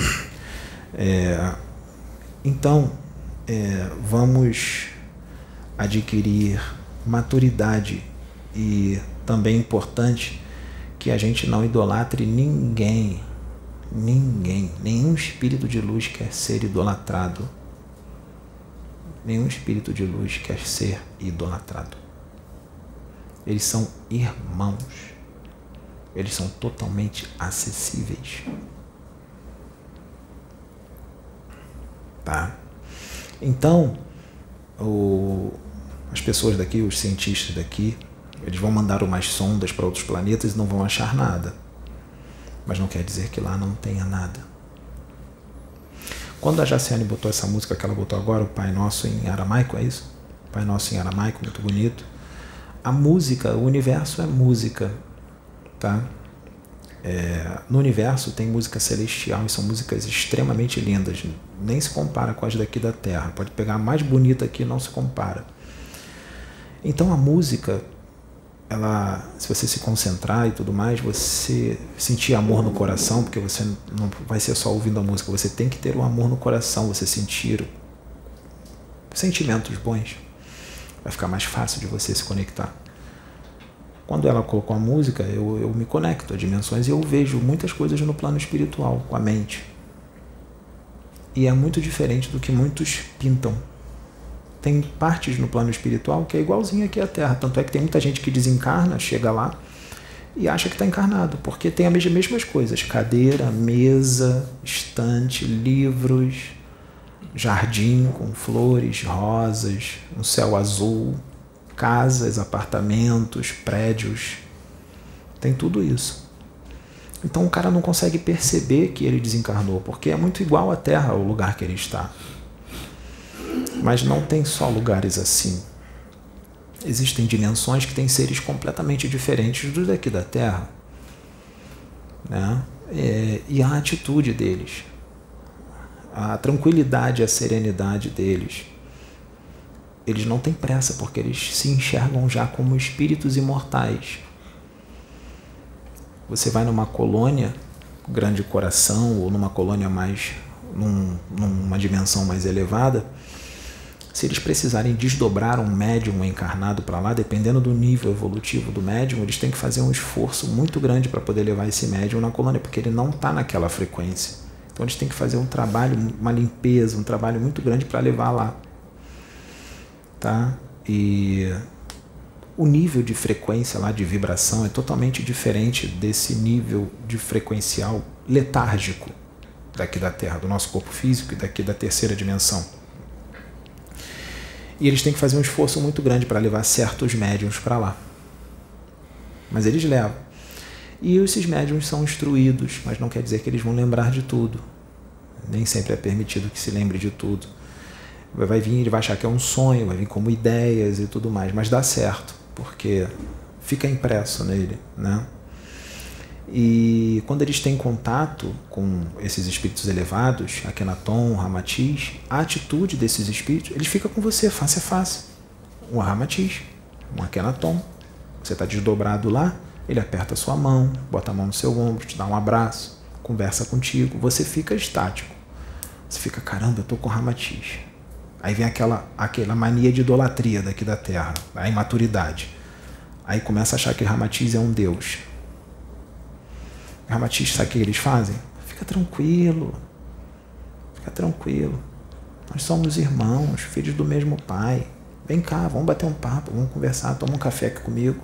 É, então, é, vamos adquirir maturidade e também é importante que a gente não idolatre ninguém. Ninguém. Nenhum espírito de luz quer ser idolatrado. Nenhum espírito de luz quer ser idolatrado. Eles são irmãos. Eles são totalmente acessíveis. Tá? Então, o, as pessoas daqui, os cientistas daqui, eles vão mandar umas sondas para outros planetas e não vão achar nada. Mas não quer dizer que lá não tenha nada. Quando a Jaciane botou essa música que ela botou agora, o Pai Nosso em aramaico, é isso? Pai Nosso em aramaico, muito bonito. A música, o universo é música, tá? É, no universo tem música celestial e são músicas extremamente lindas. Nem se compara com as daqui da Terra. Pode pegar a mais bonita aqui, não se compara. Então a música, ela, se você se concentrar e tudo mais, você sentir amor no coração, porque você não vai ser só ouvindo a música, você tem que ter o amor no coração, você sentir sentimentos bons. Vai ficar mais fácil de você se conectar. Quando ela colocou a música, eu, eu me conecto a dimensões e eu vejo muitas coisas no plano espiritual, com a mente. E é muito diferente do que muitos pintam. Tem partes no plano espiritual que é igualzinho aqui à Terra. Tanto é que tem muita gente que desencarna, chega lá e acha que está encarnado, porque tem as mesmas coisas. Cadeira, mesa, estante, livros, jardim com flores, rosas, um céu azul, casas, apartamentos, prédios. Tem tudo isso. Então o cara não consegue perceber que ele desencarnou, porque é muito igual à Terra, o lugar que ele está. Mas não tem só lugares assim. Existem dimensões que têm seres completamente diferentes dos daqui da Terra, né? É, e a atitude deles, a tranquilidade, a serenidade deles. Eles não têm pressa, porque eles se enxergam já como espíritos imortais. Você vai numa colônia grande coração ou numa colônia mais num, numa dimensão mais elevada, se eles precisarem desdobrar um médium encarnado para lá, dependendo do nível evolutivo do médium, eles têm que fazer um esforço muito grande para poder levar esse médium na colônia, porque ele não está naquela frequência. Então eles têm que fazer um trabalho, uma limpeza, um trabalho muito grande para levar lá. Tá? E o nível de frequência lá, de vibração, é totalmente diferente desse nível de frequencial letárgico daqui da Terra, do nosso corpo físico e daqui da terceira dimensão. E eles têm que fazer um esforço muito grande para levar certos médiuns para lá. Mas eles levam. E esses médiuns são instruídos, mas não quer dizer que eles vão lembrar de tudo. Nem sempre é permitido que se lembre de tudo. Vai vir, ele vai achar que é um sonho, vai vir como ideias e tudo mais, mas dá certo, porque fica impresso nele, né? E quando eles têm contato com esses espíritos elevados, Akhenaton, Ramatiz, a atitude desses espíritos, eles ficam com você, face a face. Um Ramatiz, um Akhenaton, você está desdobrado lá, ele aperta a sua mão, bota a mão no seu ombro, te dá um abraço, conversa contigo, você fica estático. Você fica, caramba, eu estou com o Ramatiz. Aí vem aquela, aquela mania de idolatria daqui da Terra, a imaturidade. Aí começa a achar que Ramatiz é um deus. Ramatiz, sabe o que eles fazem? Fica tranquilo, fica tranquilo. Nós somos irmãos, filhos do mesmo pai. Vem cá, vamos bater um papo, vamos conversar, toma um café aqui comigo.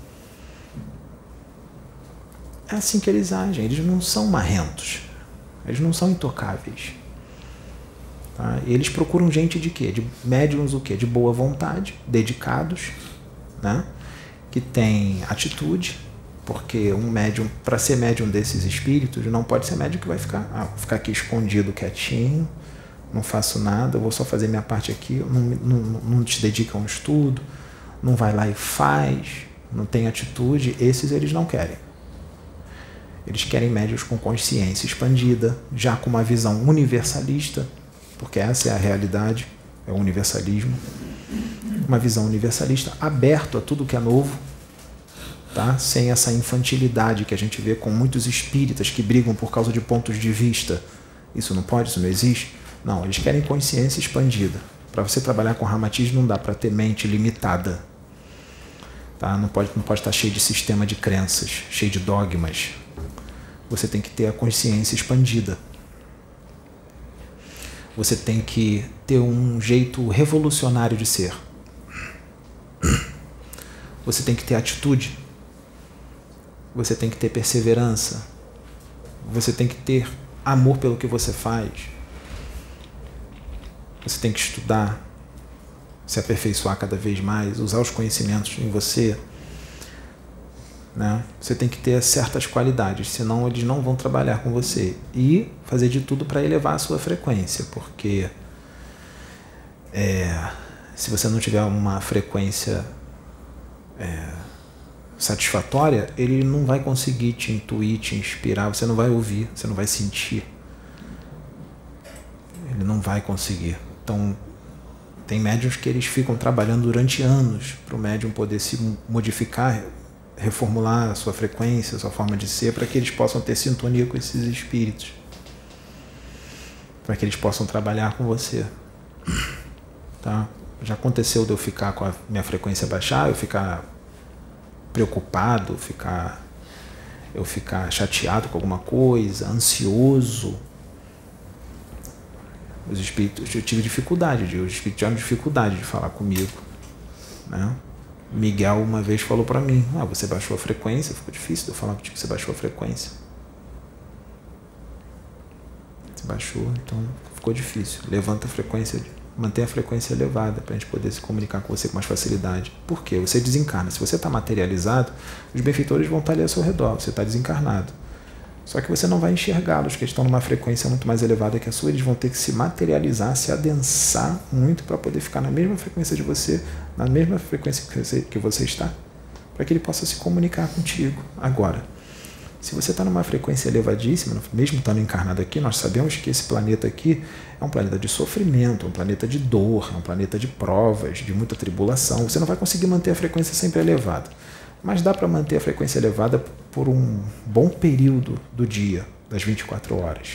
É assim que eles agem, eles não são marrentos, eles não são intocáveis. Tá? E eles procuram gente de quê? De médiums o quê? De boa vontade, dedicados, né? Que tem atitude, porque um médium, para ser médium desses espíritos, não pode ser médium que vai ficar, ah, ficar aqui escondido, quietinho, não faço nada, eu vou só fazer minha parte aqui, não, não, não te dedica a um estudo, não vai lá e faz, não tem atitude. Esses eles não querem. Eles querem médiuns com consciência expandida, já com uma visão universalista, porque essa é a realidade, é o universalismo. Uma visão universalista, aberto a tudo que é novo, tá? Sem essa infantilidade que a gente vê com muitos espíritas que brigam por causa de pontos de vista. Isso não pode, isso não existe. Não, eles querem consciência expandida. Para você trabalhar com Ramatiz não dá para ter mente limitada. Tá? Não pode, não pode estar cheio de sistema de crenças, cheio de dogmas. Você tem que ter a consciência expandida. Você tem que ter um jeito revolucionário de ser. Você tem que ter atitude. Você tem que ter perseverança. Você tem que ter amor pelo que você faz. Você tem que estudar, se aperfeiçoar cada vez mais, usar os conhecimentos em você. Né? Você tem que ter certas qualidades, senão eles não vão trabalhar com você. E fazer de tudo para elevar a sua frequência, porque é, se você não tiver uma frequência é, satisfatória, ele não vai conseguir te intuir, te inspirar, você não vai ouvir, você não vai sentir. Ele não vai conseguir. Então, tem médiuns que eles ficam trabalhando durante anos para o médium poder se modificar, reformular a sua frequência, a sua forma de ser, para que eles possam ter sintonia com esses espíritos, para que eles possam trabalhar com você. Tá? Já aconteceu de eu ficar com a minha frequência baixar, eu ficar preocupado, ficar, eu ficar chateado com alguma coisa, ansioso, os espíritos, eu tive dificuldade, os espíritos tiveram dificuldade de falar comigo, né? Miguel uma vez falou para mim, ah, você baixou a frequência, ficou difícil de eu falar contigo que você baixou a frequência. Você baixou, então ficou difícil. Levanta a frequência, mantém a frequência elevada para a gente poder se comunicar com você com mais facilidade. Por quê? Você desencarna. Se você está materializado, os benfeitores vão estar ali ao seu redor, você está desencarnado. Só que você não vai enxergá-los, que estão numa frequência muito mais elevada que a sua, eles vão ter que se materializar, se adensar muito para poder ficar na mesma frequência de você, na mesma frequência que você, que você está, para que ele possa se comunicar contigo. Agora, se você está numa frequência elevadíssima, mesmo estando encarnado aqui, nós sabemos que esse planeta aqui é um planeta de sofrimento, um planeta de dor, é um planeta de provas, de muita tribulação. Você não vai conseguir manter a frequência sempre elevada. Mas dá para manter a frequência elevada por um bom período do dia, das vinte e quatro horas.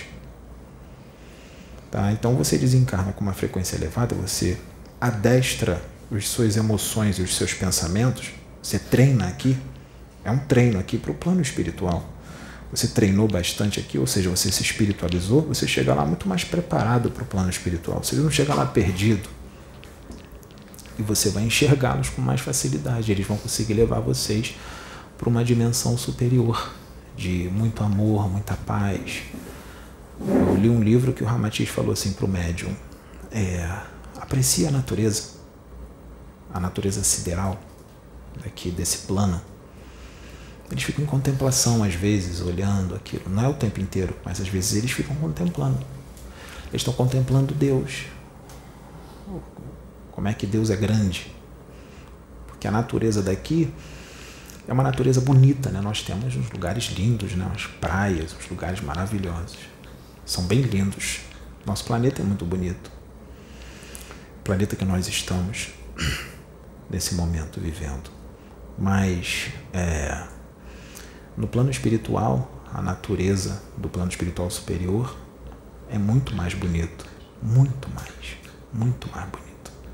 Tá? Então você desencarna com uma frequência elevada, você adestra as suas emoções e os seus pensamentos, você treina aqui, é um treino aqui para o plano espiritual. Você treinou bastante aqui, ou seja, você se espiritualizou, você chega lá muito mais preparado para o plano espiritual, você não chega lá perdido. E você vai enxergá-los com mais facilidade. Eles vão conseguir levar vocês para uma dimensão superior, de muito amor, muita paz. Eu li um livro que o Ramatiz falou assim para o médium, é, aprecie a natureza, a natureza sideral daqui desse plano. Eles ficam em contemplação às vezes, olhando aquilo. Não é o tempo inteiro, mas às vezes eles ficam contemplando. Eles estão contemplando Deus. Como é que Deus é grande? Porque a natureza daqui é uma natureza bonita, né? Nós temos uns lugares lindos, né? Umas praias, uns lugares maravilhosos. São bem lindos. Nosso planeta é muito bonito. O planeta que nós estamos nesse momento vivendo. Mas é, no plano espiritual, a natureza do plano espiritual superior é muito mais bonito. Muito mais. Muito mais bonito.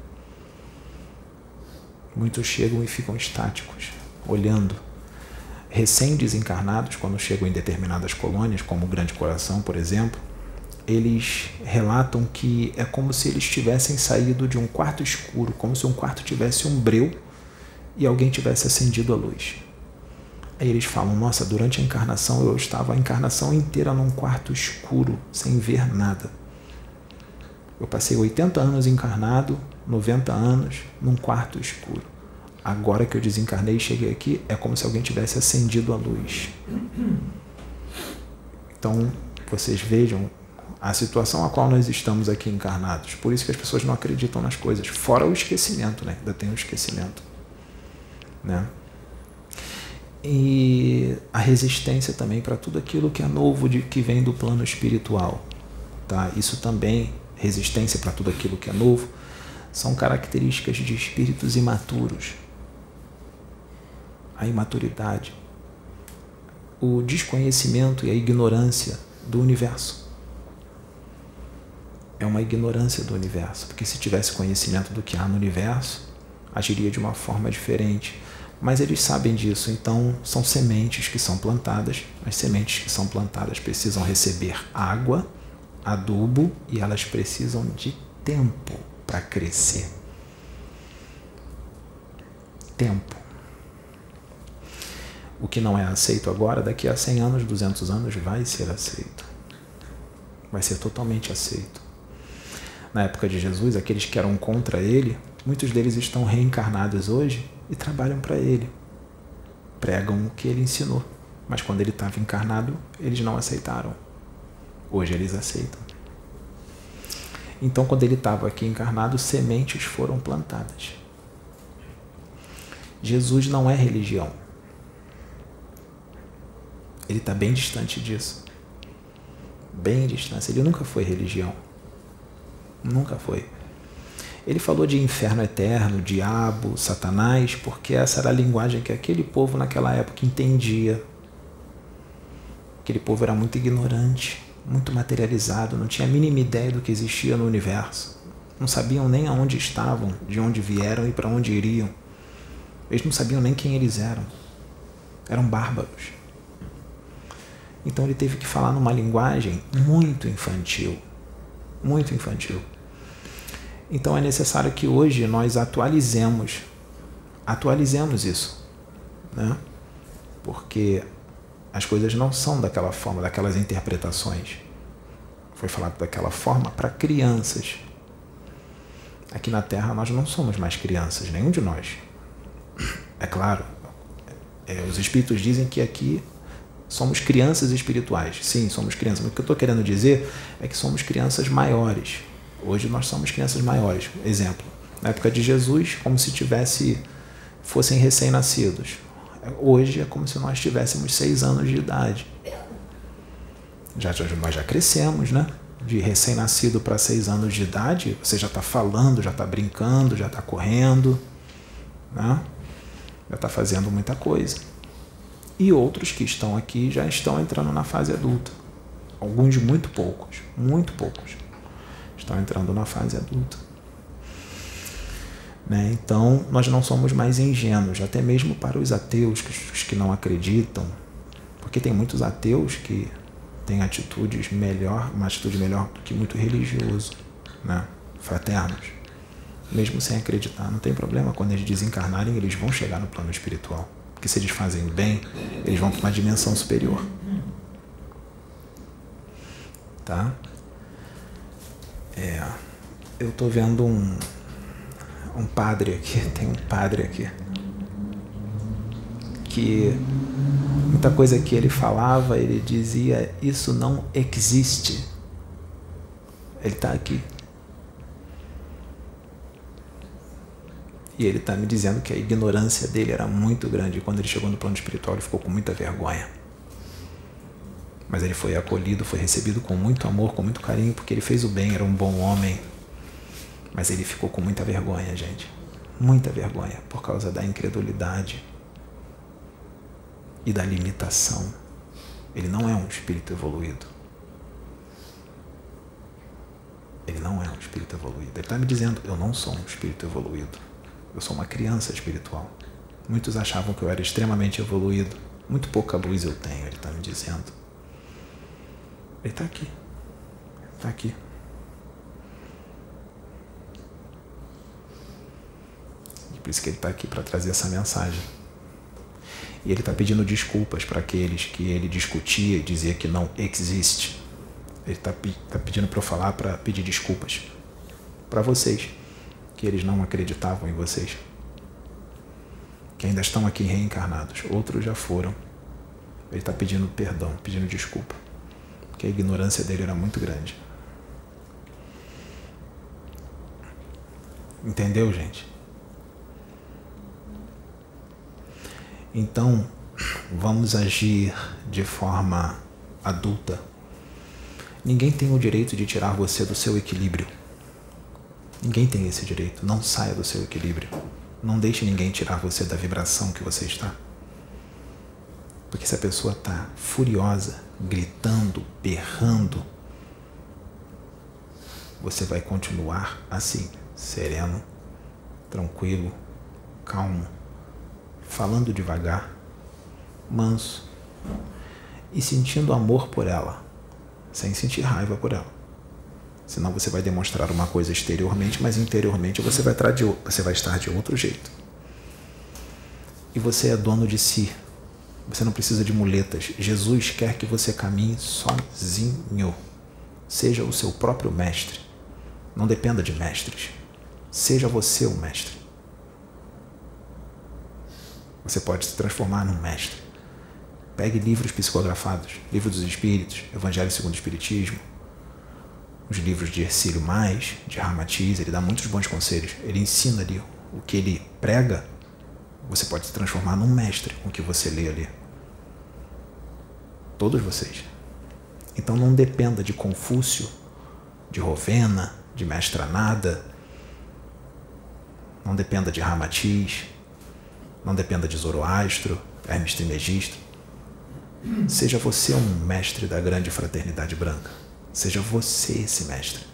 Muitos chegam e ficam estáticos, olhando. Recém-desencarnados, quando chegam em determinadas colônias, como o Grande Coração, por exemplo, eles relatam que é como se eles tivessem saído de um quarto escuro, como se um quarto tivesse um breu e alguém tivesse acendido a luz. Aí eles falam, nossa, durante a encarnação eu estava a encarnação inteira num quarto escuro, sem ver nada. Eu passei oitenta anos encarnado, noventa anos, num quarto escuro. Agora que eu desencarnei e cheguei aqui, é como se alguém tivesse acendido a luz. Então, vocês vejam a situação a qual nós estamos aqui encarnados. Por isso que as pessoas não acreditam nas coisas. Fora o esquecimento, né? Ainda tem o esquecimento. Né? E a resistência também para tudo aquilo que é novo, de, que vem do plano espiritual. Tá? Isso também, resistência para tudo aquilo que é novo, são características de espíritos imaturos. A imaturidade, o desconhecimento e a ignorância do universo. É uma ignorância do universo, porque se tivesse conhecimento do que há no universo, agiria de uma forma diferente. Mas eles sabem disso, então são sementes que são plantadas. As sementes que são plantadas precisam receber água, adubo, e elas precisam de tempo para crescer. Tempo. O que não é aceito agora, daqui a cem anos, duzentos anos, vai ser aceito. Vai ser totalmente aceito. Na época de Jesus, aqueles que eram contra ele, muitos deles estão reencarnados hoje e trabalham para ele. Pregam o que ele ensinou. Mas quando ele estava encarnado, eles não aceitaram. Hoje eles aceitam. Então, quando ele estava aqui encarnado, sementes foram plantadas. Jesus não é religião. Ele está bem distante disso. Bem distante. Ele nunca foi religião. Nunca foi. Ele falou de inferno eterno, diabo, Satanás, porque essa era a linguagem que aquele povo naquela época entendia. Aquele povo era muito ignorante, muito materializado, não tinha a mínima ideia do que existia no universo. Não sabiam nem aonde estavam, de onde vieram e para onde iriam. Eles não sabiam nem quem eles eram. eram bárbaros. Então ele teve que falar numa linguagem muito infantil, muito infantil. Então é necessário que hoje nós atualizemos, atualizemos isso, né? Porque as coisas não são daquela forma, daquelas interpretações. Foi falado daquela forma para crianças. Aqui na Terra nós não somos mais crianças, nenhum de nós. É claro, é, os espíritos dizem que aqui somos crianças espirituais. Sim, somos crianças. Mas o que eu estou querendo dizer é que somos crianças maiores. Hoje nós somos crianças maiores. Exemplo, na época de Jesus, como se tivesse, fossem recém-nascidos. Hoje é como se nós tivéssemos seis anos de idade. Já, já, nós já crescemos, né? De recém-nascido para seis anos de idade, você já está falando, já está brincando, já está correndo, né? Já está fazendo muita coisa. E outros que estão aqui já estão entrando na fase adulta. Alguns muito poucos, muito poucos, estão entrando na fase adulta. Né? Então, nós não somos mais ingênuos, até mesmo para os ateus, os que não acreditam, porque tem muitos ateus que têm atitudes melhor, uma atitude melhor do que muito religioso, né? Fraternos, mesmo sem acreditar, não tem problema, quando eles desencarnarem, eles vão chegar no plano espiritual, porque se eles fazem bem, eles vão para uma dimensão superior. Tá? É, eu estou vendo um um padre aqui, tem um padre aqui, que muita coisa que ele falava, ele dizia, isso não existe. Ele está aqui. E ele está me dizendo que a ignorância dele era muito grande, e quando ele chegou no plano espiritual, ele ficou com muita vergonha. Mas ele foi acolhido, foi recebido com muito amor, com muito carinho, porque ele fez o bem, era um bom homem. Mas ele ficou com muita vergonha, gente. Muita vergonha, por causa da incredulidade e da limitação. Ele não é um espírito evoluído. Ele não é um espírito evoluído. Ele está me dizendo, eu não sou um espírito evoluído. Eu sou uma criança espiritual. Muitos achavam que eu era extremamente evoluído. Muito pouca luz eu tenho, ele está me dizendo. Ele está aqui. Está aqui. Por isso que ele está aqui, para trazer essa mensagem. E ele está pedindo desculpas para aqueles que ele discutia e dizia que não existe. Ele está tá pedindo para eu falar, para pedir desculpas para vocês, que eles não acreditavam em vocês, que ainda estão aqui reencarnados. Outros já foram. Ele está pedindo perdão, pedindo desculpa, porque a ignorância dele era muito grande. Entendeu, gente? Então, vamos agir de forma adulta. Ninguém tem o direito de tirar você do seu equilíbrio. Ninguém tem esse direito. Não saia do seu equilíbrio. Não deixe ninguém tirar você da vibração que você está. Porque se a pessoa está furiosa, gritando, berrando, você vai continuar assim, sereno, tranquilo, calmo, falando devagar, manso e sentindo amor por ela, sem sentir raiva por ela. Senão você vai demonstrar uma coisa exteriormente, mas interiormente você vai, de, você vai estar de outro jeito. E você é dono de si. Você não precisa de muletas. Jesus quer que você caminhe sozinho. Seja o seu próprio mestre. Não dependa de mestres. Seja você o mestre. Você pode se transformar num mestre. Pegue livros psicografados, livros dos Espíritos, Evangelho segundo o Espiritismo, os livros de Hercílio Mais, de Ramatiz, ele dá muitos bons conselhos. Ele ensina ali o que ele prega, você pode se transformar num mestre com o que você lê ali. Todos vocês. Então não dependa de Confúcio, de Rovena, de Mestra Nada, não dependa de Ramatiz, não dependa de Zoroastro, Hermes Trismegisto. Seja você um mestre da grande fraternidade branca. Seja você esse mestre.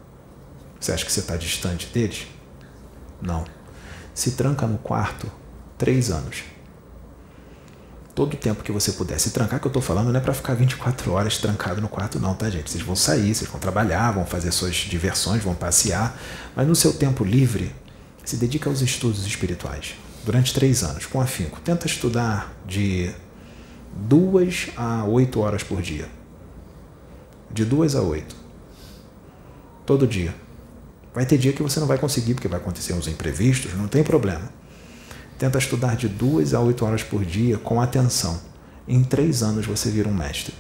Você acha que você está distante deles? Não. Se tranca no quarto Três anos. Todo o tempo que você puder se trancar, que eu estou falando não é para ficar vinte e quatro horas trancado no quarto não, tá, gente? Vocês vão sair, vocês vão trabalhar, vão fazer suas diversões, vão passear, mas no seu tempo livre, se dedica aos estudos espirituais. Durante três anos, com afinco. Tenta estudar de duas a oito horas por dia. De duas a oito. Todo dia. Vai ter dia que você não vai conseguir, porque vai acontecer uns imprevistos, não tem problema. Tenta estudar de duas a oito horas por dia com atenção. Em três anos você vira um mestre.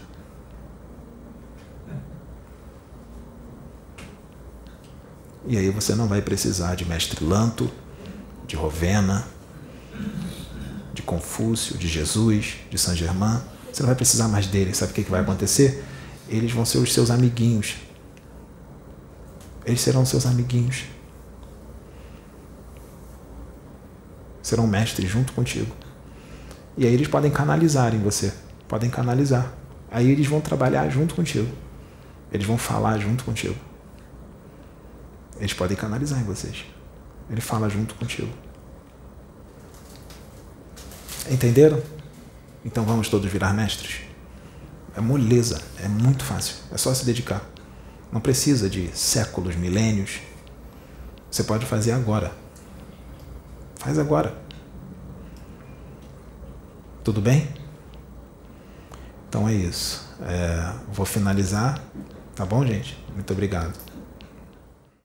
E aí você não vai precisar de mestre Lanto, de Rovena, de Confúcio, de Jesus, de Saint Germain. Você não vai precisar mais deles. Sabe o que vai acontecer? Eles vão ser os seus amiguinhos. Eles serão seus amiguinhos. Serão mestres junto contigo. E aí eles podem canalizar em você. Podem canalizar. Aí eles vão trabalhar junto contigo. Eles vão falar junto contigo. Eles podem canalizar em vocês. Ele fala junto contigo. Entenderam? Então vamos todos virar mestres? É moleza. É muito fácil. É só se dedicar. Não precisa de séculos, milênios. Você pode fazer agora. Faz agora. Tudo bem? Então é isso. É, vou finalizar. Tá bom, gente? Muito obrigado.